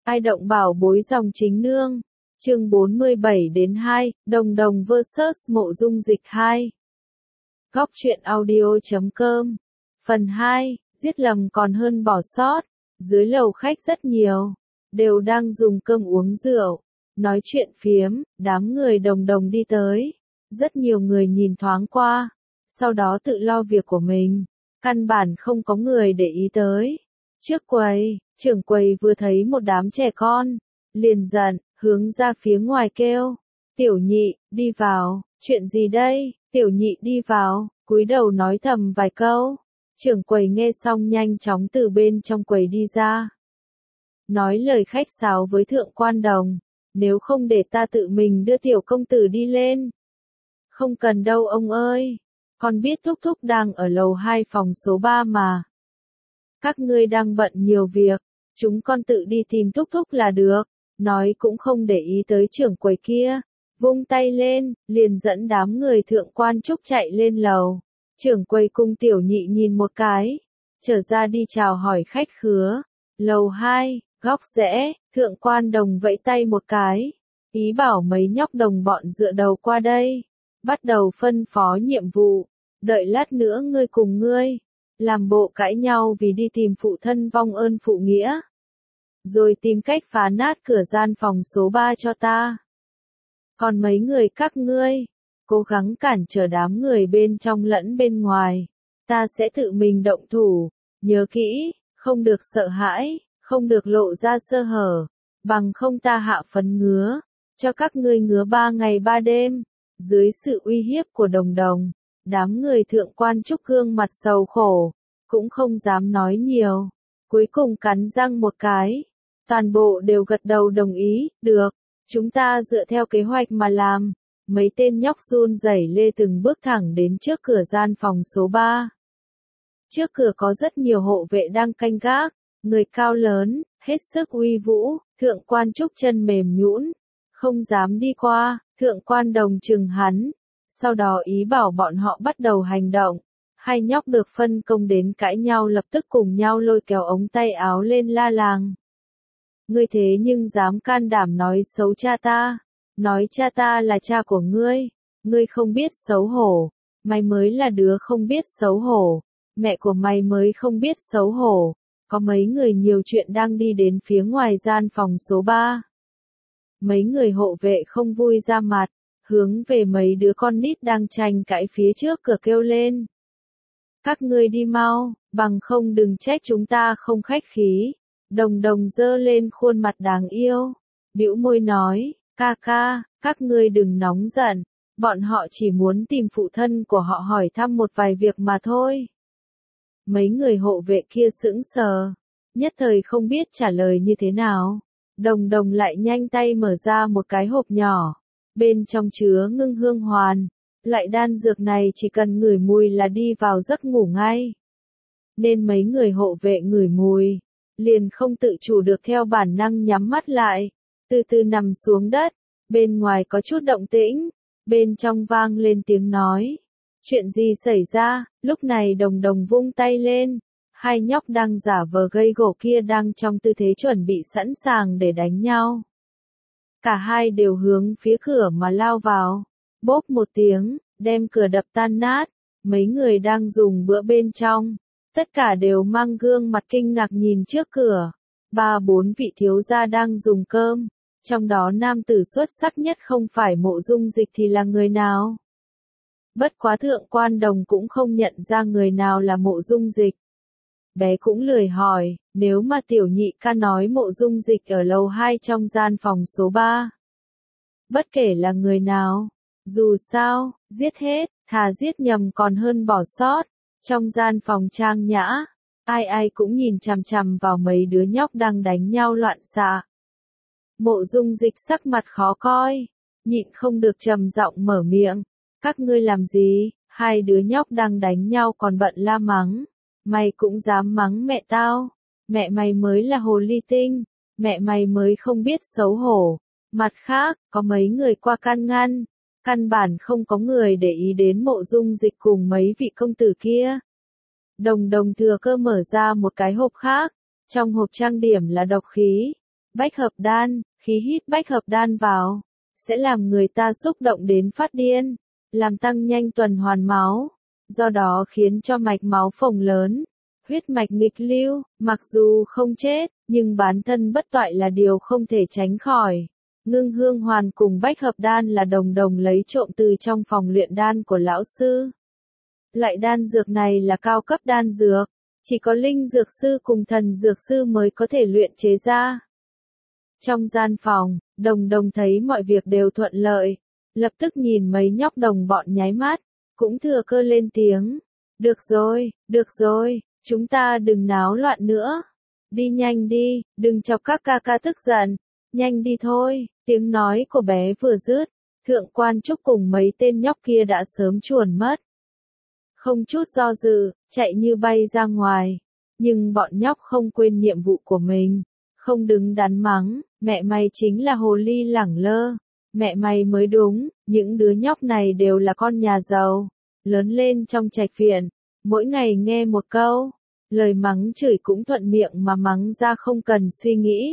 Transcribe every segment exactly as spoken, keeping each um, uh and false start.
Ai động bảo bối dòng chính nương. Chương bốn mươi bảy đến hai, Đồng Đồng versus Mộ Dung Dịch hai. Góc truyện audio chấm com. Phần hai, giết lầm còn hơn bỏ sót. Dưới lầu khách rất nhiều, đều đang dùng cơm uống rượu, nói chuyện phiếm, đám người Đồng Đồng đi tới. Rất nhiều người nhìn thoáng qua, sau đó tự lo việc của mình, căn bản không có người để ý tới. Trước quầy, trưởng quầy vừa thấy một đám trẻ con, liền giận, hướng ra phía ngoài kêu, tiểu nhị, đi vào, chuyện gì đây, tiểu nhị đi vào, cúi đầu nói thầm vài câu. Trưởng quầy nghe xong nhanh chóng từ bên trong quầy đi ra. Nói lời khách sáo với thượng quan Đồng, nếu không để ta tự mình đưa tiểu công tử đi lên. Không cần đâu ông ơi, con biết thúc thúc đang ở lầu hai phòng số ba mà. Các ngươi đang bận nhiều việc, chúng con tự đi tìm thúc thúc là được. Nói cũng không để ý tới trưởng quầy kia, vung tay lên, liền dẫn đám người thượng quan trúc chạy lên lầu. Trưởng quầy cung tiểu nhị nhìn một cái, trở ra đi chào hỏi khách khứa. Lầu hai, góc rẽ, thượng quan Đồng vẫy tay một cái, ý bảo mấy nhóc đồng bọn dựa đầu qua đây, bắt đầu phân phó nhiệm vụ, đợi lát nữa ngươi cùng ngươi, làm bộ cãi nhau vì đi tìm phụ thân vong ơn phụ nghĩa. Rồi tìm cách phá nát cửa gian phòng số ba cho ta. Còn mấy người các ngươi, cố gắng cản trở đám người bên trong lẫn bên ngoài. Ta sẽ tự mình động thủ, nhớ kỹ, không được sợ hãi, không được lộ ra sơ hở, bằng không ta hạ phấn ngứa, cho các ngươi ngứa ba ngày ba đêm. Dưới sự uy hiếp của Đồng Đồng, đám người thượng quan trúc gương mặt sầu khổ, cũng không dám nói nhiều, cuối cùng cắn răng một cái. Toàn bộ đều gật đầu đồng ý, được, chúng ta dựa theo kế hoạch mà làm. Mấy tên nhóc run rẩy lê từng bước thẳng đến trước cửa gian phòng số ba. Trước cửa có rất nhiều hộ vệ đang canh gác, người cao lớn, hết sức uy vũ, thượng quan trúc chân mềm nhũn, không dám đi qua, thượng quan Đồng chừng hắn, sau đó ý bảo bọn họ bắt đầu hành động. Hai nhóc được phân công đến cãi nhau lập tức cùng nhau lôi kéo ống tay áo lên la làng. Ngươi thế nhưng dám can đảm nói xấu cha ta, nói cha ta là cha của ngươi, ngươi không biết xấu hổ, mày mới là đứa không biết xấu hổ, mẹ của mày mới không biết xấu hổ. Có mấy người nhiều chuyện đang đi đến phía ngoài gian phòng số ba. Mấy người hộ vệ không vui ra mặt, hướng về mấy đứa con nít đang tranh cãi phía trước cửa kêu lên. Các ngươi đi mau, bằng không đừng trách chúng ta không khách khí. Đồng Đồng giơ lên khuôn mặt đáng yêu, bĩu môi nói, ca ca, các ngươi đừng nóng giận, bọn họ chỉ muốn tìm phụ thân của họ hỏi thăm một vài việc mà thôi. Mấy người hộ vệ kia sững sờ, nhất thời không biết trả lời như thế nào. Đồng Đồng lại nhanh tay mở ra một cái hộp nhỏ, bên trong chứa ngưng hương hoàn, loại đan dược này chỉ cần ngửi mùi là đi vào giấc ngủ ngay. Nên mấy người hộ vệ ngửi mùi, liền không tự chủ được theo bản năng nhắm mắt lại, từ từ nằm xuống đất. Bên ngoài có chút động tĩnh, bên trong vang lên tiếng nói. Chuyện gì xảy ra? Lúc này Đồng Đồng vung tay lên, hai nhóc đang giả vờ gây gổ kia đang trong tư thế chuẩn bị sẵn sàng để đánh nhau. Cả hai đều hướng phía cửa mà lao vào, bốp một tiếng, đem cửa đập tan nát. Mấy người đang dùng bữa bên trong, tất cả đều mang gương mặt kinh ngạc nhìn trước cửa. Ba bốn vị thiếu gia đang dùng cơm, trong đó nam tử xuất sắc nhất không phải Mộ Dung Dịch thì là người nào? Bất quá thượng quan Đồng cũng không nhận ra người nào là Mộ Dung Dịch. Bé cũng lười hỏi, nếu mà tiểu nhị ca nói Mộ Dung Dịch ở lầu hai trong gian phòng số ba. Bất kể là người nào, dù sao, giết hết, thà giết nhầm còn hơn bỏ sót. Trong gian phòng trang nhã, ai ai cũng nhìn chằm chằm vào mấy đứa nhóc đang đánh nhau loạn xạ. Mộ Dung Dịch sắc mặt khó coi, nhịn không được trầm giọng mở miệng, các ngươi làm gì? Hai đứa nhóc đang đánh nhau còn bận la mắng, mày cũng dám mắng mẹ tao, mẹ mày mới là hồ ly tinh, mẹ mày mới không biết xấu hổ. Mặt khác, có mấy người qua can ngăn, căn bản không có người để ý đến Mộ Dung Dịch cùng mấy vị công tử kia. Đồng Đồng thừa cơ mở ra một cái hộp khác, trong hộp trang điểm là độc khí, Bách hợp đan, khí hít bách hợp đan vào, sẽ làm người ta xúc động đến phát điên, làm tăng nhanh tuần hoàn máu, do đó khiến cho mạch máu phồng lớn, huyết mạch nghịch lưu, mặc dù không chết, nhưng bán thân bất toại là điều không thể tránh khỏi. Ngưng hương hoàn cùng bách hợp đan là đồng đồng lấy trộm từ trong phòng luyện đan của lão sư. Loại đan dược này là cao cấp đan dược, chỉ có linh dược sư cùng thần dược sư mới có thể luyện chế ra. Trong gian phòng, đồng đồng thấy mọi việc đều thuận lợi, lập tức nhìn mấy nhóc đồng bọn nháy mắt, cũng thừa cơ lên tiếng. Được rồi, được rồi, chúng ta đừng náo loạn nữa. Đi nhanh đi, đừng chọc các ca ca tức giận. Nhanh đi thôi, tiếng nói của bé vừa dứt, Thượng Quan Trúc cùng mấy tên nhóc kia đã sớm chuồn mất. Không chút do dự, chạy như bay ra ngoài, nhưng bọn nhóc không quên nhiệm vụ của mình, không đứng đắn mắng, mẹ mày chính là hồ ly lẳng lơ, mẹ mày mới đúng, những đứa nhóc này đều là con nhà giàu, lớn lên trong trạch viện, mỗi ngày nghe một câu, lời mắng chửi cũng thuận miệng mà mắng ra không cần suy nghĩ.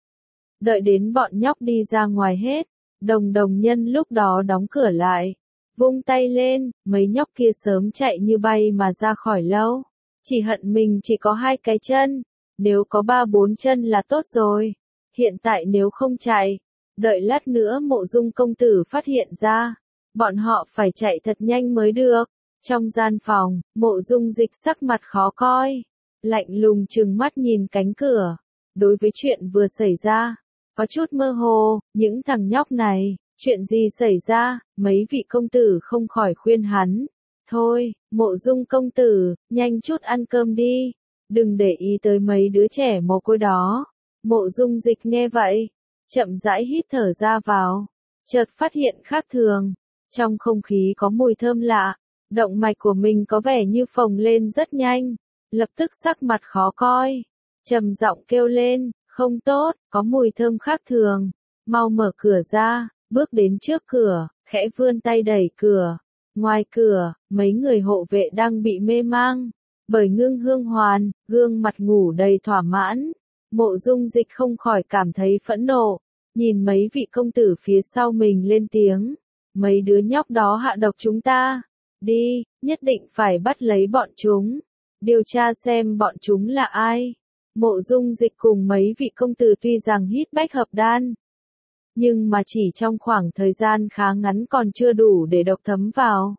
Đợi đến bọn nhóc đi ra ngoài hết, đồng đồng nhân lúc đó đóng cửa lại, vung tay lên, mấy nhóc kia sớm chạy như bay mà ra khỏi lâu. Chỉ hận mình chỉ có hai cái chân, nếu có ba bốn chân là tốt rồi. Hiện tại nếu không chạy, đợi lát nữa Mộ Dung công tử phát hiện ra, bọn họ phải chạy thật nhanh mới được. Trong gian phòng, Mộ Dung Dịch sắc mặt khó coi, lạnh lùng trừng mắt nhìn cánh cửa. Đối với chuyện vừa xảy ra, có chút mơ hồ, những thằng nhóc này, chuyện gì xảy ra, mấy vị công tử không khỏi khuyên hắn. Thôi, Mộ Dung công tử, nhanh chút ăn cơm đi, đừng để ý tới mấy đứa trẻ mồ côi đó. Mộ Dung Dịch nghe vậy, chậm rãi hít thở ra vào, chợt phát hiện khác thường, trong không khí có mùi thơm lạ, động mạch của mình có vẻ như phồng lên rất nhanh, lập tức sắc mặt khó coi, trầm giọng kêu lên, không tốt, có mùi thơm khác thường, mau mở cửa ra, bước đến trước cửa, khẽ vươn tay đẩy cửa. Ngoài cửa, mấy người hộ vệ đang bị mê mang, bởi ngưng hương hoàn, gương mặt ngủ đầy thỏa mãn. Mộ Dung Dịch không khỏi cảm thấy phẫn nộ, nhìn mấy vị công tử phía sau mình lên tiếng. Mấy đứa nhóc đó hạ độc chúng ta. Đi, nhất định phải bắt lấy bọn chúng. Điều tra xem bọn chúng là ai. Mộ Dung Dịch cùng mấy vị công tử tuy rằng hít bách hợp đan, nhưng mà chỉ trong khoảng thời gian khá ngắn còn chưa đủ để độc thấm vào,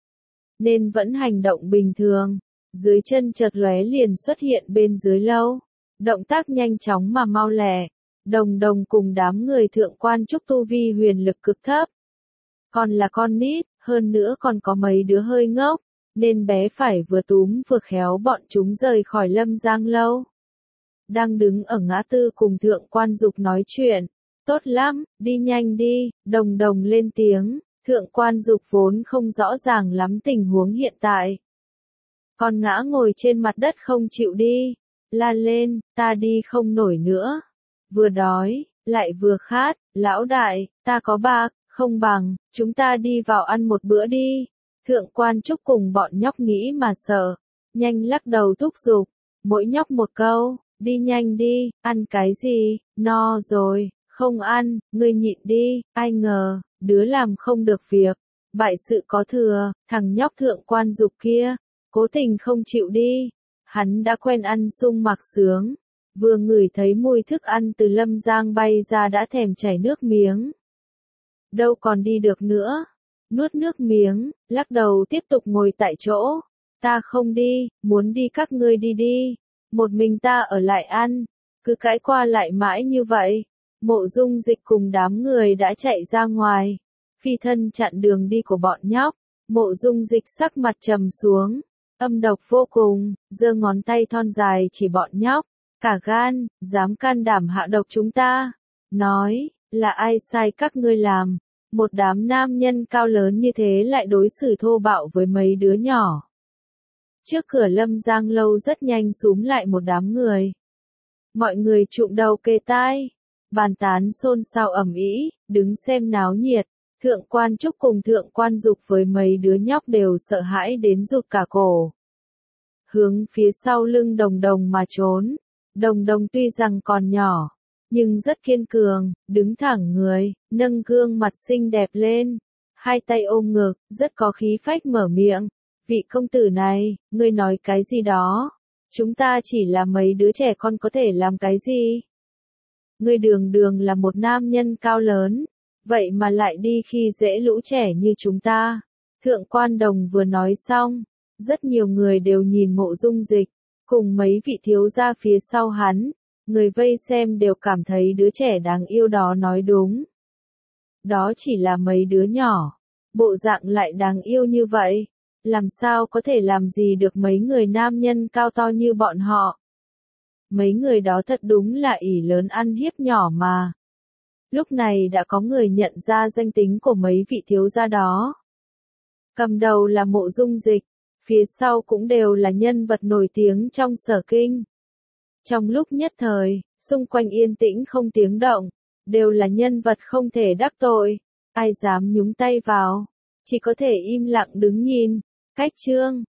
nên vẫn hành động bình thường. Dưới chân chợt lóe liền xuất hiện bên dưới lâu, động tác nhanh chóng mà mau lẹ. Đồng đồng cùng đám người Thượng Quan Trúc tu vi huyền lực cực thấp, còn là con nít, hơn nữa còn có mấy đứa hơi ngốc, nên bé phải vừa túm vừa khéo bọn chúng rời khỏi Lâm Giang lâu. Đang đứng ở ngã tư cùng Thượng Quan Dục nói chuyện. Tốt lắm, đi nhanh đi, đồng đồng lên tiếng. Thượng Quan Dục vốn không rõ ràng lắm tình huống hiện tại, còn ngã ngồi trên mặt đất không chịu đi, la lên, ta đi không nổi nữa. Vừa đói, lại vừa khát, lão đại, ta có bạc, không bằng, chúng ta đi vào ăn một bữa đi. Thượng Quan Trúc cùng bọn nhóc nghĩ mà sợ, nhanh lắc đầu thúc giục, mỗi nhóc một câu, đi nhanh đi, ăn cái gì, no rồi. Không ăn, ngươi nhịn đi, ai ngờ, đứa làm không được việc, bại sự có thừa, thằng nhóc Thượng Quan Dục kia, cố tình không chịu đi. Hắn đã quen ăn sung mặc sướng, vừa ngửi thấy mùi thức ăn từ Lâm Giang bay ra đã thèm chảy nước miếng. Đâu còn đi được nữa, nuốt nước miếng, lắc đầu tiếp tục ngồi tại chỗ. Ta không đi, muốn đi các ngươi đi đi, một mình ta ở lại ăn, cứ cãi qua lại mãi như vậy. Mộ Dung Dịch cùng đám người đã chạy ra ngoài, phi thân chặn đường đi của bọn nhóc. Mộ Dung Dịch sắc mặt trầm xuống, âm độc vô cùng, giơ ngón tay thon dài chỉ bọn nhóc, cả gan, dám can đảm hạ độc chúng ta. Nói, là ai sai các ngươi làm, một đám nam nhân cao lớn như thế lại đối xử thô bạo với mấy đứa nhỏ. Trước cửa Lâm Giang lâu rất nhanh xúm lại một đám người. Mọi người trụm đầu kề tai, bàn tán xôn xao ầm ĩ, đứng xem náo nhiệt. Thượng Quan Trúc cùng Thượng Quan Dục với mấy đứa nhóc đều sợ hãi đến rụt cả cổ, hướng phía sau lưng đồng đồng mà trốn. Đồng đồng tuy rằng còn nhỏ, nhưng rất kiên cường, đứng thẳng người, nâng gương mặt xinh đẹp lên, hai tay ôm ngực, rất có khí phách mở miệng. Vị công tử này, ngươi nói cái gì đó? Chúng ta chỉ là mấy đứa trẻ con có thể làm cái gì? Ngươi đường đường là một nam nhân cao lớn, vậy mà lại đi khi dễ lũ trẻ như chúng ta. Thượng quan đồng vừa nói xong, rất nhiều người đều nhìn Mộ Dung Dịch, cùng mấy vị thiếu gia phía sau hắn, người vây xem đều cảm thấy đứa trẻ đáng yêu đó nói đúng. Đó chỉ là mấy đứa nhỏ, bộ dạng lại đáng yêu như vậy, làm sao có thể làm gì được mấy người nam nhân cao to như bọn họ. Mấy người đó thật đúng là ỷ lớn ăn hiếp nhỏ mà. Lúc này đã có người nhận ra danh tính của mấy vị thiếu gia đó. Cầm đầu là Mộ Dung Dịch, phía sau cũng đều là nhân vật nổi tiếng trong Sở Kinh. Trong lúc nhất thời, xung quanh yên tĩnh không tiếng động, đều là nhân vật không thể đắc tội, ai dám nhúng tay vào, chỉ có thể im lặng đứng nhìn. Cách chương